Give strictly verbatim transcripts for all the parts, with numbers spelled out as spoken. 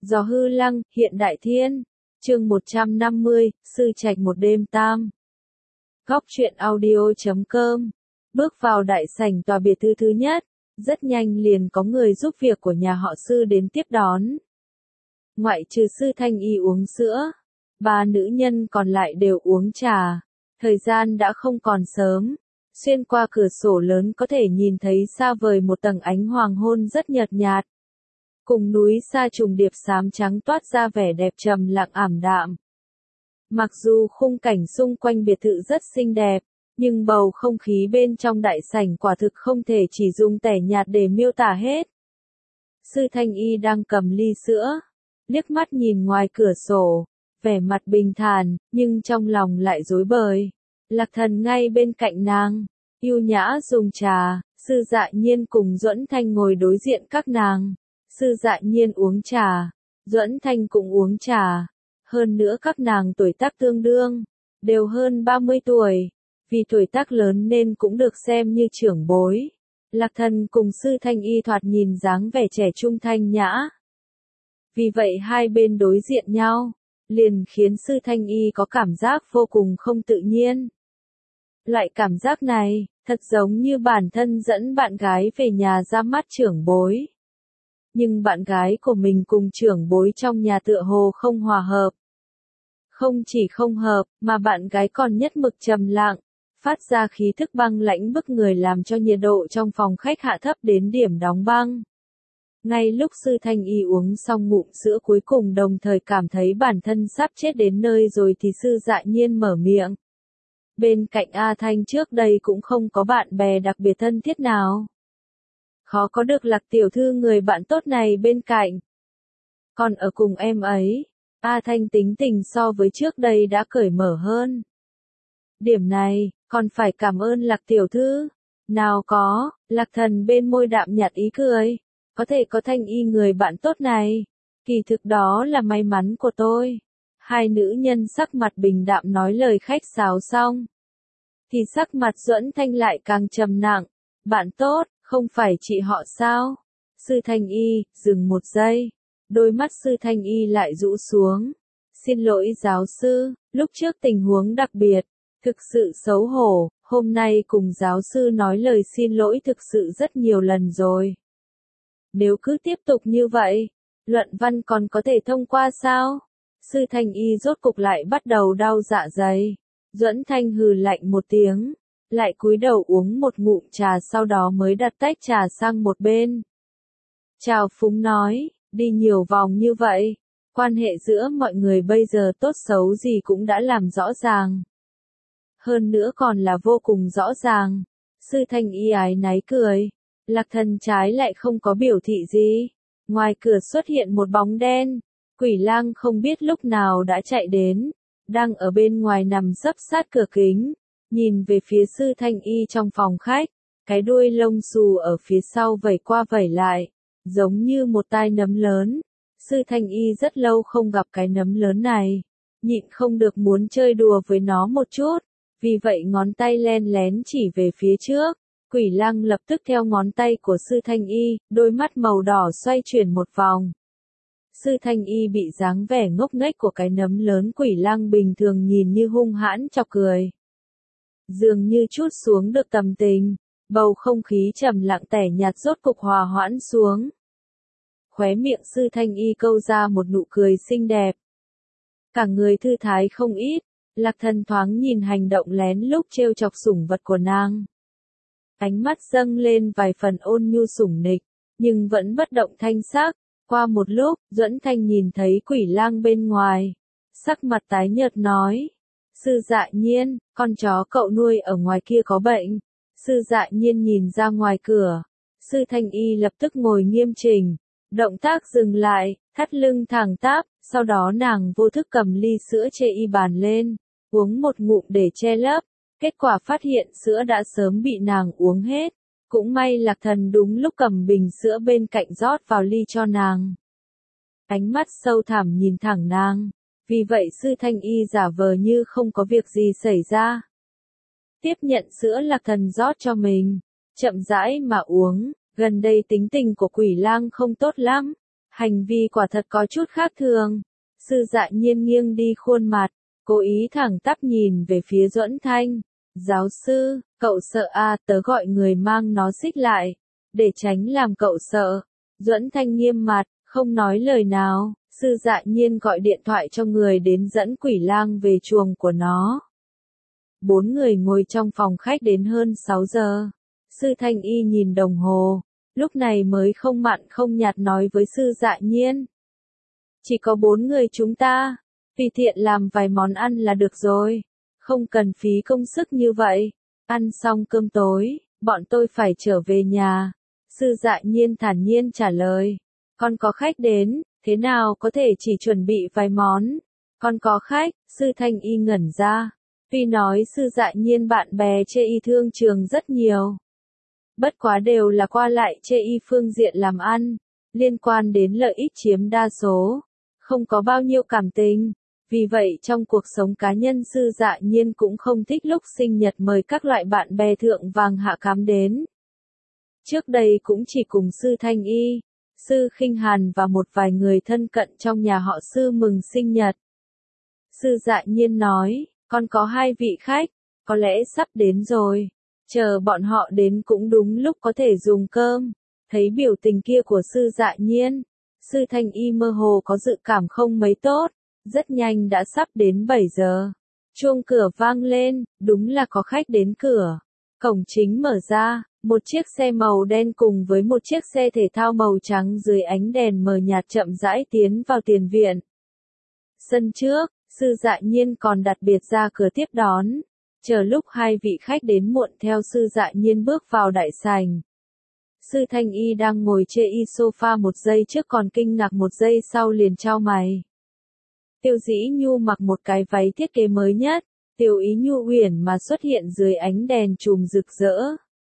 Gió hư lăng, hiện đại thiên. Chương một trăm năm mươi, sư trạch một đêm tam. Góc truyện audio chấm com. Bước vào đại sảnh tòa biệt thự thứ nhất, rất nhanh liền có người giúp việc của nhà họ Sư đến tiếp đón. Ngoại trừ Sư Thanh Y uống sữa, ba nữ nhân còn lại đều uống trà. Thời gian đã không còn sớm, xuyên qua cửa sổ lớn có thể nhìn thấy xa vời một tầng ánh hoàng hôn rất nhợt nhạt. Cùng núi xa trùng điệp xám trắng toát ra vẻ đẹp trầm lặng ảm đạm. Mặc dù khung cảnh xung quanh biệt thự rất xinh đẹp, nhưng bầu không khí bên trong đại sảnh quả thực không thể chỉ dùng tẻ nhạt để miêu tả hết. Sư Thanh Y đang cầm ly sữa, liếc mắt nhìn ngoài cửa sổ, vẻ mặt bình thản, nhưng trong lòng lại rối bời. Lạc Thần ngay bên cạnh nàng, yêu nhã dùng trà, Sư Dạ Nhiên cùng Duẫn Thanh ngồi đối diện các nàng. Sư Dạ Nhiên uống trà, Duẫn Thanh cũng uống trà. Hơn nữa các nàng tuổi tác tương đương, đều hơn ba mươi tuổi. Vì tuổi tác lớn nên cũng được xem như trưởng bối. Lạc Thần cùng Sư Thanh Y thoạt nhìn dáng vẻ trẻ trung thanh nhã. Vì vậy hai bên đối diện nhau, liền khiến Sư Thanh Y có cảm giác vô cùng không tự nhiên. Loại cảm giác này, thật giống như bản thân dẫn bạn gái về nhà ra mắt trưởng bối. Nhưng bạn gái của mình cùng trưởng bối trong nhà tựa hồ không hòa hợp. Không chỉ không hợp, mà bạn gái còn nhất mực trầm lặng, phát ra khí thức băng lãnh bức người làm cho nhiệt độ trong phòng khách hạ thấp đến điểm đóng băng. Ngay lúc Sư Thanh Y uống xong ngụm sữa cuối cùng đồng thời cảm thấy bản thân sắp chết đến nơi rồi thì Sư Dạ Nhiên mở miệng. Bên cạnh A Thanh trước đây cũng không có bạn bè đặc biệt thân thiết nào. Khó có được Lạc tiểu thư người bạn tốt này bên cạnh. Còn ở cùng em ấy, A Thanh tính tình so với trước đây đã cởi mở hơn. Điểm này, còn phải cảm ơn Lạc tiểu thư. Nào có, Lạc Thần bên môi đạm nhạt ý cười. Có thể có Thanh Y người bạn tốt này. Kỳ thực đó là may mắn của tôi. Hai nữ nhân sắc mặt bình đạm nói lời khách sáo xong. Thì sắc mặt Duẫn Thanh lại càng trầm nặng. Bạn tốt, không phải chị họ sao? Sư Thanh Y, dừng một giây. Đôi mắt Sư Thanh Y lại rũ xuống. Xin lỗi giáo sư, lúc trước tình huống đặc biệt. Thực sự xấu hổ, hôm nay cùng giáo sư nói lời xin lỗi thực sự rất nhiều lần rồi. Nếu cứ tiếp tục như vậy, luận văn còn có thể thông qua sao? Sư Thanh Y rốt cục lại bắt đầu đau dạ dày. Duẫn Thanh hừ lạnh một tiếng, lại cúi đầu uống một ngụm trà sau đó mới đặt tách trà sang một bên. Trào phúng nói, đi nhiều vòng như vậy, quan hệ giữa mọi người bây giờ tốt xấu gì cũng đã làm rõ ràng. Hơn nữa còn là vô cùng rõ ràng. Sư Thanh Y ái náy cười. Lạc Thần trái lại không có biểu thị gì. Ngoài cửa xuất hiện một bóng đen. Quỷ lang không biết lúc nào đã chạy đến. Đang ở bên ngoài nằm sấp sát cửa kính. Nhìn về phía Sư Thanh Y trong phòng khách. Cái đuôi lông xù ở phía sau vẩy qua vẩy lại. Giống như một tai nấm lớn. Sư Thanh Y rất lâu không gặp cái nấm lớn này. Nhịn không được muốn chơi đùa với nó một chút. Vì vậy ngón tay len lén chỉ về phía trước. Quỷ lang lập tức theo ngón tay của Sư Thanh Y, đôi mắt màu đỏ xoay chuyển một vòng. Sư Thanh Y bị dáng vẻ ngốc nghếch của cái nấm lớn quỷ lang bình thường nhìn như hung hãn chọc cười. Dường như trút xuống được tâm tình, bầu không khí trầm lặng tẻ nhạt rốt cục hòa hoãn xuống. Khóe miệng Sư Thanh Y câu ra một nụ cười xinh đẹp. Cả người thư thái không ít. Lạc Thần thoáng nhìn hành động lén lúc trêu chọc sủng vật của nàng. Ánh mắt dâng lên vài phần ôn nhu sủng nịch, nhưng vẫn bất động thanh sắc. Qua một lúc, Duẫn Thanh nhìn thấy quỷ lang bên ngoài. Sắc mặt tái nhợt nói. Sư Dạ Nhiên, con chó cậu nuôi ở ngoài kia có bệnh. Sư Dạ Nhiên nhìn ra ngoài cửa. Sư Thanh Y lập tức ngồi nghiêm chỉnh. Động tác dừng lại, thắt lưng thẳng tắp, sau đó nàng vô thức cầm ly sữa chê y bàn lên. Uống một ngụm để che lấp, kết quả phát hiện sữa đã sớm bị nàng uống hết. Cũng may Lạc Thần đúng lúc cầm bình sữa bên cạnh rót vào ly cho nàng. Ánh mắt sâu thẳm nhìn thẳng nàng, vì vậy Sư Thanh Y giả vờ như không có việc gì xảy ra. Tiếp nhận sữa Lạc Thần rót cho mình, chậm rãi mà uống, gần đây tính tình của quỷ lang không tốt lắm. Hành vi quả thật có chút khác thường. Sư Dạ Nhiên nghiêng đi khuôn mặt, cố ý thẳng tắp nhìn về phía Duẫn Thanh. Giáo sư, cậu sợ à, tớ gọi người mang nó xích lại, để tránh làm cậu sợ. Duẫn Thanh nghiêm mặt, không nói lời nào. Sư Dạ Nhiên gọi điện thoại cho người đến dẫn Quỷ Lang về chuồng của nó. Bốn người ngồi trong phòng khách đến hơn sáu giờ. Sư Thanh Y nhìn đồng hồ, lúc này mới không mặn không nhạt nói với Sư Dạ Nhiên. Chỉ có bốn người chúng ta, tùy tiện làm vài món ăn là được rồi, không cần phí công sức như vậy. Ăn xong cơm tối, bọn tôi phải trở về nhà. Sư Dạ Nhiên thản nhiên trả lời. Con có khách đến, thế nào có thể chỉ chuẩn bị vài món. Con có khách, Sư Thanh Y ngẩn ra. Tuy nói Sư Dạ Nhiên bạn bè chê y thương trường rất nhiều. Bất quá đều là qua lại chê y phương diện làm ăn, liên quan đến lợi ích chiếm đa số, không có bao nhiêu cảm tình. Vì vậy trong cuộc sống cá nhân Sư Dạ Nhiên cũng không thích lúc sinh nhật mời các loại bạn bè thượng vàng hạ cám đến. Trước đây cũng chỉ cùng Sư Thanh Y, Sư Khinh Hàn và một vài người thân cận trong nhà họ Sư mừng sinh nhật. Sư Dạ Nhiên nói, con có hai vị khách, có lẽ sắp đến rồi. Chờ bọn họ đến cũng đúng lúc có thể dùng cơm. Thấy biểu tình kia của Sư Dạ Nhiên, Sư Thanh Y mơ hồ có dự cảm không mấy tốt. Rất nhanh đã sắp đến bảy giờ. Chuông cửa vang lên, đúng là có khách đến cửa. Cổng chính mở ra, một chiếc xe màu đen cùng với một chiếc xe thể thao màu trắng dưới ánh đèn mờ nhạt chậm rãi tiến vào tiền viện. Sân trước, Sư Dạ Nhiên còn đặc biệt ra cửa tiếp đón. Chờ lúc hai vị khách đến muộn theo Sư Dạ Nhiên bước vào đại sảnh. Sư Thanh Y đang ngồi chê y sofa một giây trước còn kinh ngạc một giây sau liền chau mày. Tiêu Dĩ Nhu mặc một cái váy thiết kế mới nhất, Tiêu Ý Nhu uyển mà xuất hiện dưới ánh đèn chùm rực rỡ.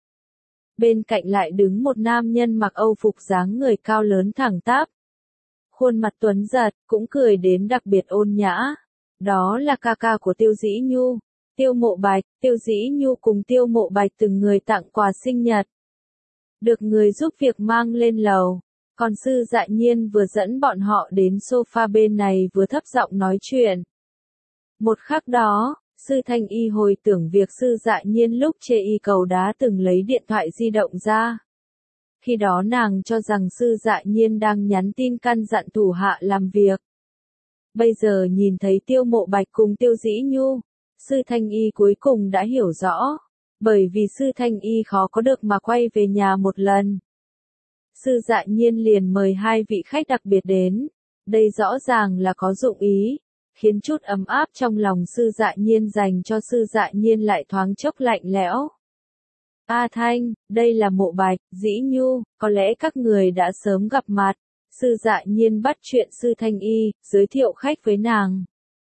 Bên cạnh lại đứng một nam nhân mặc Âu phục dáng người cao lớn thẳng tắp. Khuôn mặt tuấn giật, cũng cười đến đặc biệt ôn nhã. Đó là ca ca của Tiêu Dĩ Nhu, Tiêu Mộ Bạch. Tiêu Dĩ Nhu cùng Tiêu Mộ Bạch từng người tặng quà sinh nhật. Được người giúp việc mang lên lầu. Còn Sư Dạ Nhiên vừa dẫn bọn họ đến sofa bên này vừa thấp giọng nói chuyện. Một khắc đó, Sư Thanh Y hồi tưởng việc Sư Dạ Nhiên lúc chê y cầu đá từng lấy điện thoại di động ra. Khi đó nàng cho rằng Sư Dạ Nhiên đang nhắn tin căn dặn thủ hạ làm việc. Bây giờ nhìn thấy Tiêu Mộ Bạch cùng Tiêu Dĩ Nhu, Sư Thanh Y cuối cùng đã hiểu rõ. Bởi vì Sư Thanh Y khó có được mà quay về nhà một lần. Sư Dạ Nhiên liền mời hai vị khách đặc biệt đến. Đây rõ ràng là có dụng ý, khiến chút ấm áp trong lòng Sư Dạ Nhiên dành cho Sư Dạ Nhiên lại thoáng chốc lạnh lẽo. A Thanh, đây là Mộ Bạch, Dĩ Nhu, có lẽ các người đã sớm gặp mặt. Sư Dạ Nhiên bắt chuyện Sư Thanh Y, giới thiệu khách với nàng.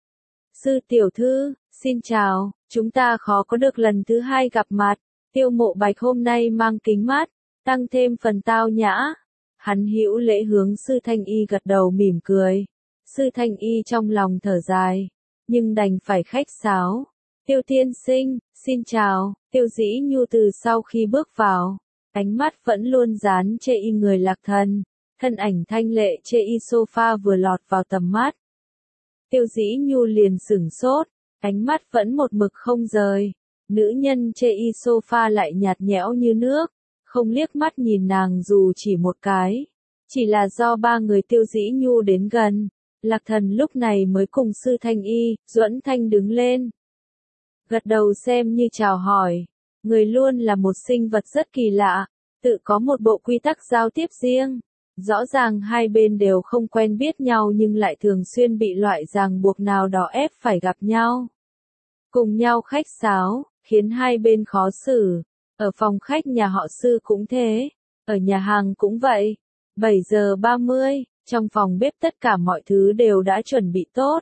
Sư tiểu thư, xin chào, chúng ta khó có được lần thứ hai gặp mặt. Tiêu Mộ Bạch hôm nay mang kính mát, tăng thêm phần tao nhã. Hắn hữu lễ hướng Sư Thanh Y gật đầu mỉm cười. Sư Thanh Y trong lòng thở dài, nhưng đành phải khách sáo. Tiêu tiên sinh, xin chào. Tiêu Dĩ Nhu từ sau khi bước vào, ánh mắt vẫn luôn dán chê y người Lạc Thần. Thân ảnh thanh lệ chê y sofa vừa lọt vào tầm mắt. Tiêu Dĩ Nhu liền sửng sốt, ánh mắt vẫn một mực không rời. Nữ nhân chê y sofa lại nhạt nhẽo như nước, không liếc mắt nhìn nàng dù chỉ một cái. Chỉ là do ba người Tiêu Dĩ Nhu đến gần, Lạc Thần lúc này mới cùng Sư Thanh Y, Duẫn Thanh đứng lên. Gật đầu xem như chào hỏi. Người luôn là một sinh vật rất kỳ lạ, tự có một bộ quy tắc giao tiếp riêng. Rõ ràng hai bên đều không quen biết nhau nhưng lại thường xuyên bị loại ràng buộc nào đó ép phải gặp nhau. Cùng nhau khách sáo, khiến hai bên khó xử. Ở phòng khách nhà họ Sư cũng thế, ở nhà hàng cũng vậy. bảy giờ ba mươi, trong phòng bếp tất cả mọi thứ đều đã chuẩn bị tốt.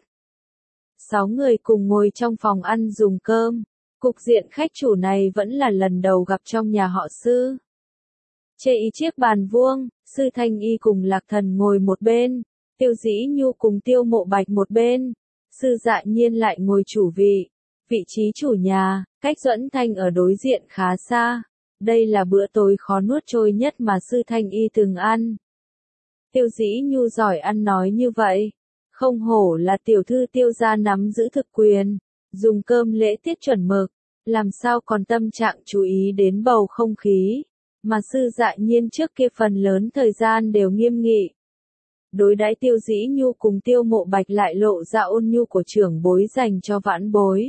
Sáu người cùng ngồi trong phòng ăn dùng cơm. Cục diện khách chủ này vẫn là lần đầu gặp trong nhà họ Sư. Chê y chiếc bàn vuông, Sư Thanh Y cùng Lạc Thần ngồi một bên, Tiêu Dĩ Nhu cùng Tiêu Mộ Bạch một bên, Sư Dạ Nhiên lại ngồi chủ vị, vị trí chủ nhà, cách Duẫn Thanh ở đối diện khá xa. Đây là bữa tối khó nuốt trôi nhất mà Sư Thanh Y từng ăn. Tiêu Dĩ Nhu giỏi ăn nói như vậy. Không hổ là tiểu thư Tiêu gia nắm giữ thực quyền, dùng cơm lễ tiết chuẩn mực, làm sao còn tâm trạng chú ý đến bầu không khí, mà Sư Dạ Nhiên trước kia phần lớn thời gian đều nghiêm nghị. Đối đãi Tiêu Dĩ Nhu cùng Tiêu Mộ Bạch lại lộ ra ôn nhu của trưởng bối dành cho vãn bối.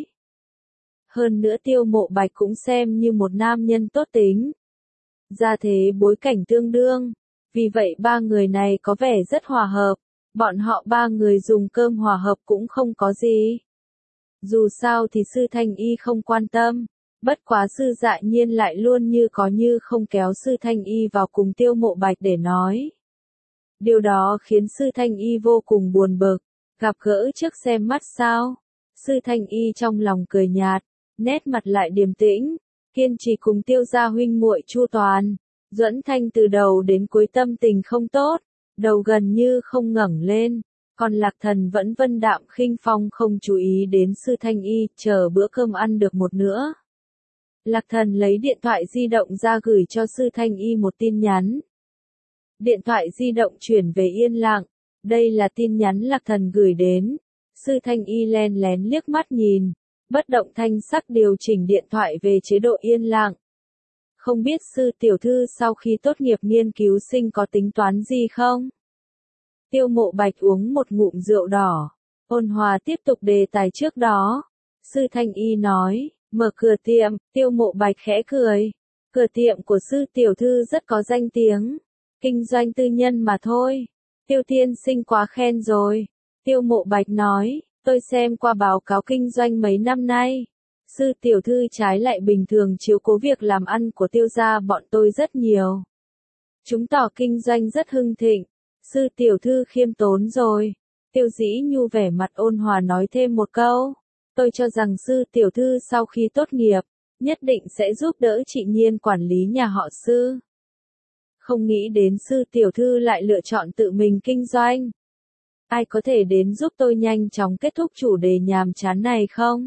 Hơn nữa Tiêu Mộ Bạch cũng xem như một nam nhân tốt tính. Gia thế bối cảnh tương đương, vì vậy ba người này có vẻ rất hòa hợp, bọn họ ba người dùng cơm hòa hợp cũng không có gì. Dù sao thì Sư Thanh Y không quan tâm, bất quá Sư Dạ Nhiên lại luôn như có như không kéo Sư Thanh Y vào cùng Tiêu Mộ Bạch để nói. Điều đó khiến Sư Thanh Y vô cùng buồn bực, gặp gỡ trước xem mắt sao. Sư Thanh Y trong lòng cười nhạt, nét mặt lại điềm tĩnh, kiên trì cùng Tiêu gia huynh muội chu toàn. Duẫn Thanh từ đầu đến cuối tâm tình không tốt, đầu gần như không ngẩng lên, còn Lạc Thần vẫn vân đạm khinh phong không chú ý đến Sư Thanh Y, chờ bữa cơm ăn được một nữa. Lạc Thần lấy điện thoại di động ra gửi cho Sư Thanh Y một tin nhắn. Điện thoại di động chuyển về yên lặng, đây là tin nhắn Lạc Thần gửi đến. Sư Thanh Y len lén liếc mắt nhìn, bất động thanh sắc điều chỉnh điện thoại về chế độ yên lặng. Không biết Sư tiểu thư sau khi tốt nghiệp nghiên cứu sinh có tính toán gì không? Tiêu Mộ Bạch uống một ngụm rượu đỏ, ôn hòa tiếp tục đề tài trước đó. Sư Thanh Y nói, mở cửa tiệm. Tiêu Mộ Bạch khẽ cười, cửa tiệm của Sư tiểu thư rất có danh tiếng, kinh doanh tư nhân mà thôi. Tiêu tiên sinh quá khen rồi. Tiêu Mộ Bạch nói, tôi xem qua báo cáo kinh doanh mấy năm nay. Sư tiểu thư trái lại bình thường chiếu cố việc làm ăn của Tiêu gia bọn tôi rất nhiều. Chứng tỏ kinh doanh rất hưng thịnh. Sư tiểu thư khiêm tốn rồi. Tiêu Dĩ Nhu vẻ mặt ôn hòa nói thêm một câu. Tôi cho rằng Sư tiểu thư sau khi tốt nghiệp, nhất định sẽ giúp đỡ chị Nhiên quản lý nhà họ Sư. Không nghĩ đến Sư tiểu thư lại lựa chọn tự mình kinh doanh. Ai có thể đến giúp tôi nhanh chóng kết thúc chủ đề nhàm chán này không?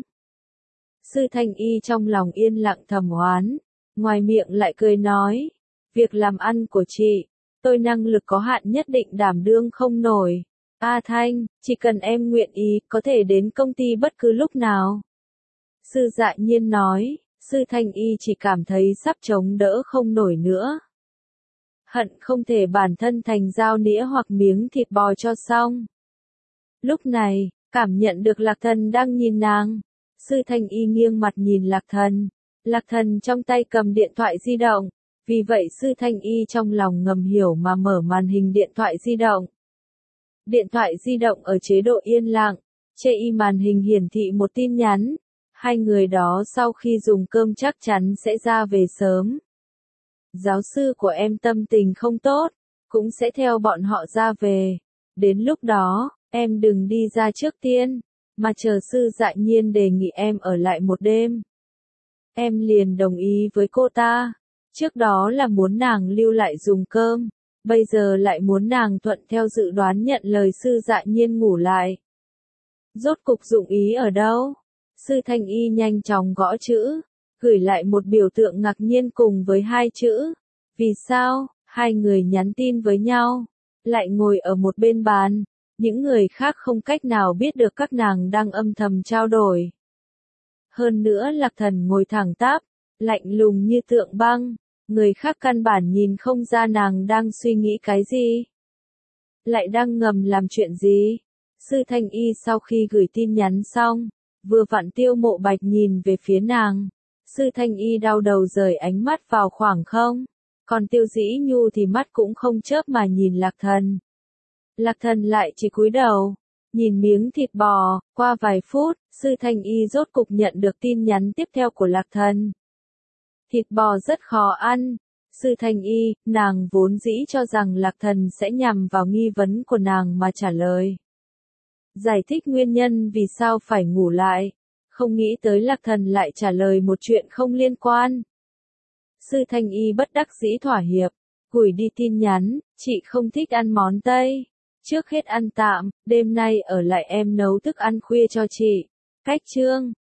Sư Thanh Y trong lòng yên lặng thầm oán, ngoài miệng lại cười nói, việc làm ăn của chị, tôi năng lực có hạn nhất định đảm đương không nổi. A Thanh, chỉ cần em nguyện ý, có thể đến công ty bất cứ lúc nào. Sư Dạ Nhiên nói, Sư Thanh Y chỉ cảm thấy sắp chống đỡ không nổi nữa. Hận không thể bản thân thành dao nĩa hoặc miếng thịt bò cho xong. Lúc này, cảm nhận được Lạc Thần đang nhìn nàng. Sư Thanh Y nghiêng mặt nhìn Lạc Thần. Lạc Thần trong tay cầm điện thoại di động. Vì vậy Sư Thanh Y trong lòng ngầm hiểu mà mở màn hình điện thoại di động. Điện thoại di động ở chế độ yên lặng. Trên y màn hình hiển thị một tin nhắn. Hai người đó sau khi dùng cơm chắc chắn sẽ ra về sớm. Giáo sư của em tâm tình không tốt, cũng sẽ theo bọn họ ra về. Đến lúc đó, em đừng đi ra trước tiên, mà chờ Sư Dạ Nhiên đề nghị em ở lại một đêm. Em liền đồng ý với cô ta. Trước đó là muốn nàng lưu lại dùng cơm, bây giờ lại muốn nàng thuận theo dự đoán nhận lời Sư Dạ Nhiên ngủ lại. Rốt cục dụng ý ở đâu? Sư Thanh Y nhanh chóng gõ chữ, gửi lại một biểu tượng ngạc nhiên cùng với hai chữ. Vì sao, hai người nhắn tin với nhau, lại ngồi ở một bên bàn, những người khác không cách nào biết được các nàng đang âm thầm trao đổi. Hơn nữa Lạc Thần ngồi thẳng tắp, lạnh lùng như tượng băng, người khác căn bản nhìn không ra nàng đang suy nghĩ cái gì. Lại đang ngầm làm chuyện gì? Sư Thanh Y sau khi gửi tin nhắn xong, vừa vặn Tiêu Mộ Bạch nhìn về phía nàng. Sư Thanh Y đau đầu rời ánh mắt vào khoảng không, còn Tiêu Dĩ Nhu thì mắt cũng không chớp mà nhìn Lạc Thần. Lạc Thần lại chỉ cúi đầu, nhìn miếng thịt bò. Qua vài phút, Sư Thanh Y rốt cục nhận được tin nhắn tiếp theo của Lạc Thần. Thịt bò rất khó ăn. Sư Thanh Y, nàng vốn dĩ cho rằng Lạc Thần sẽ nhằm vào nghi vấn của nàng mà trả lời. Giải thích nguyên nhân vì sao phải ngủ lại. Không nghĩ tới Lạc Thần lại trả lời một chuyện không liên quan. Sư Thanh Y bất đắc dĩ thỏa hiệp, gửi đi tin nhắn, chị không thích ăn món Tây. Trước hết ăn tạm, đêm nay ở lại em nấu thức ăn khuya cho chị. Cách chương